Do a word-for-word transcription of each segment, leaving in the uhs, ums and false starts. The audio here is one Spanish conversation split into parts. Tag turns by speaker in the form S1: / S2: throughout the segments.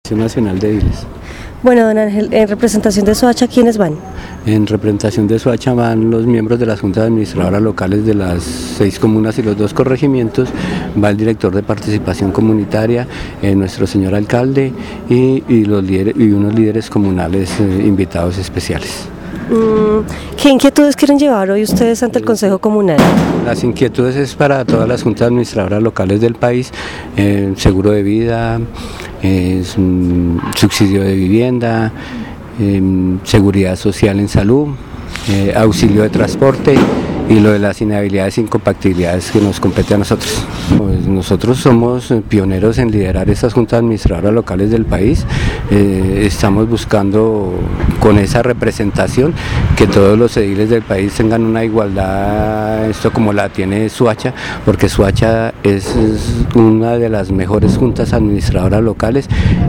S1: Nacional de Ediles.
S2: Bueno, don Ángel, en representación de Soacha, ¿quiénes van?
S1: En representación de Soacha van los miembros de las juntas administradoras locales de las seis comunas y los dos corregimientos, va el director de participación comunitaria, eh, nuestro señor alcalde y, y, los líderes, y unos líderes comunales eh, invitados especiales.
S2: ¿Qué inquietudes quieren llevar hoy ustedes ante el Consejo Comunal?
S1: Las inquietudes es para todas las juntas administradoras locales del país, eh, seguro de vida, eh, subsidio de vivienda, eh, seguridad social en salud, eh, auxilio de transporte y lo de las inhabilidades e incompatibilidades que nos compete a nosotros. Pues nosotros somos pioneros en liderar estas juntas administradoras locales del país, eh, estamos buscando con esa representación que todos los ediles del país tengan una igualdad, esto como la tiene Soacha, porque Soacha es, es una de las mejores juntas administradoras locales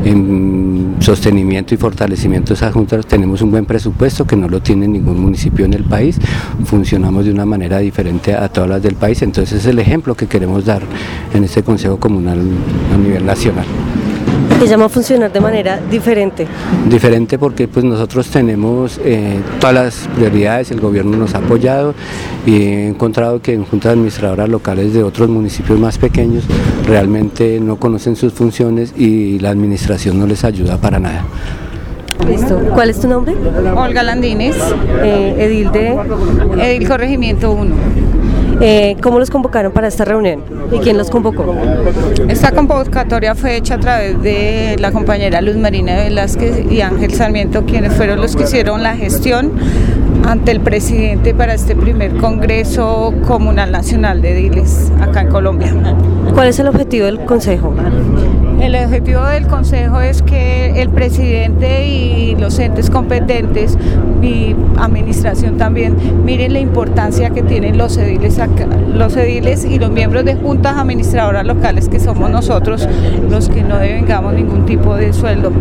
S1: en sostenimiento y fortalecimiento de esas juntas. Tenemos un buen presupuesto que no lo tiene ningún municipio en el país, funcionamos de una manera diferente a todas las del país, entonces es el ejemplo que queremos dar en este Consejo Comunal a nivel nacional.
S2: ¿Qué llama a funcionar de manera diferente?
S1: Diferente porque pues nosotros tenemos eh, todas las prioridades, el gobierno nos ha apoyado y he encontrado que en juntas administradoras locales de otros municipios más pequeños realmente no conocen sus funciones y la administración no les ayuda para nada.
S2: Listo. ¿Cuál es tu nombre?
S3: Olga Landines,
S2: Eh, edil de...
S3: Edil Corregimiento uno.
S2: Eh, ¿Cómo los convocaron para esta reunión? ¿Y quién los convocó?
S3: Esta convocatoria fue hecha a través de la compañera Luz Marina Velázquez y Ángel Sarmiento, quienes fueron los que hicieron la gestión ante el presidente para este primer Congreso Comunal Nacional de Ediles acá en Colombia.
S2: ¿Cuál es el objetivo del Consejo?
S3: El objetivo del Consejo es que el presidente y los entes competentes y administración también miren la importancia que tienen los ediles, acá, los ediles y los miembros de juntas administradoras locales, que somos nosotros los que no devengamos ningún tipo de sueldo.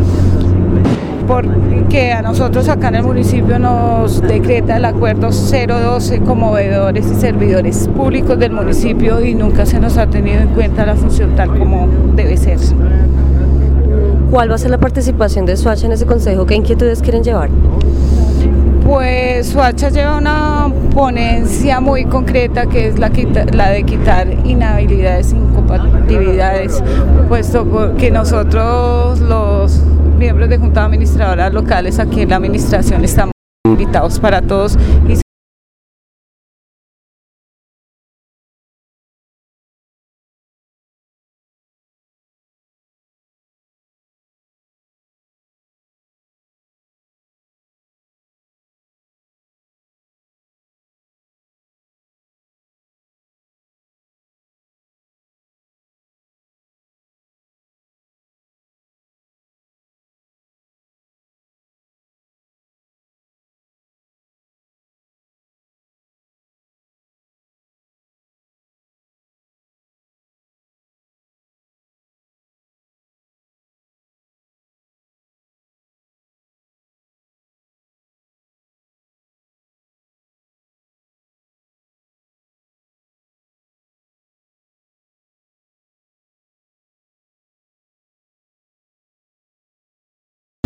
S3: Porque a nosotros acá en el municipio nos decreta el acuerdo cero doce como veedores y servidores públicos del municipio y nunca se nos ha tenido en cuenta la función tal como debe ser.
S2: ¿Cuál va a ser la participación de Soacha en ese consejo? ¿Qué inquietudes quieren llevar?
S3: Pues Soacha lleva una ponencia muy concreta que es la, la de quitar inhabilidades e incompatibilidades, puesto que nosotros los miembros de juntas administradoras locales aquí en la administración estamos invitados para todos y